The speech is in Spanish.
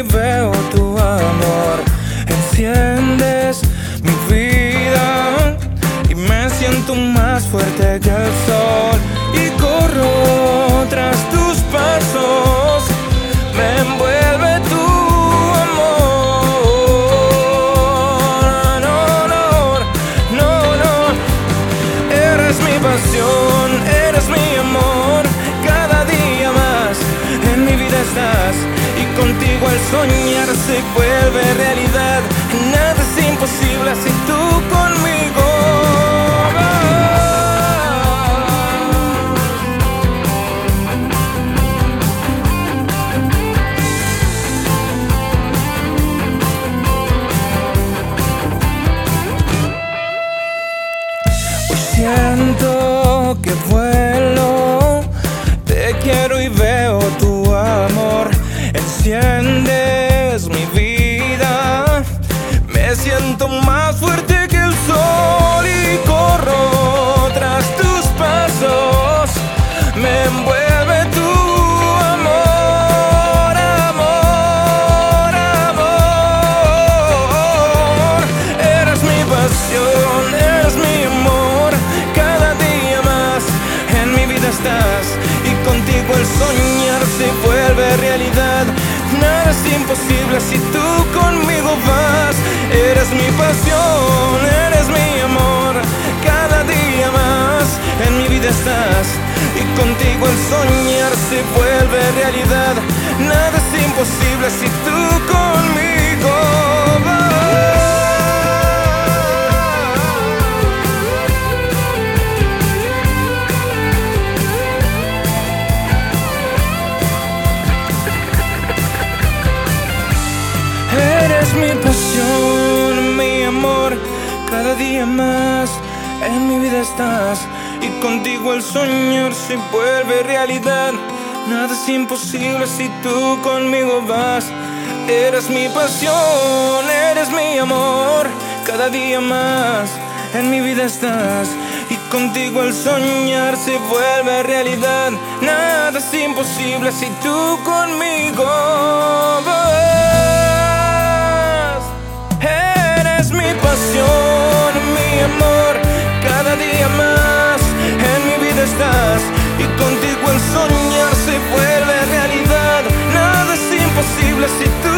veo tu amor. Enciendes mi vida y me siento más fuerte que el sol. Y corro tras tus pasos, me envuelve tu amor. No, eres mi pasión, eres mi amor. Cada día más en mi vida estás, y contigo el soñar se vuelve realidad. Nada es imposible si tú conmigo vas. Hoy siento que vuelo, te quiero y veo tu amor. Enciendes mi vida, me siento más fuerte que el sol. Y corro tras tus pasos, me envuelve tu amor, amor. Eres mi pasión, eres mi amor. Cada día más en mi vida estás, y contigo el soñar se vuelve realidad. Nada es imposible si tú conmigo vas. Eres mi pasión, eres mi amor. Cada día más en mi vida estás, y contigo el soñar se vuelve realidad. Nada es imposible si tú conmigo vas. Eres mi pasión, mi amor. Cada día más en mi vida estás, y contigo el soñar se vuelve realidad. Nada es imposible si tú conmigo vas. Eres mi pasión, eres mi amor. Cada día más en mi vida estás, y contigo el soñar se vuelve realidad. Nada es imposible si tú conmigo vas. Eres mi pasión, mi amor. Cada día más en mi vida estás, y contigo el soñar se vuelve realidad. Nada es imposible si tú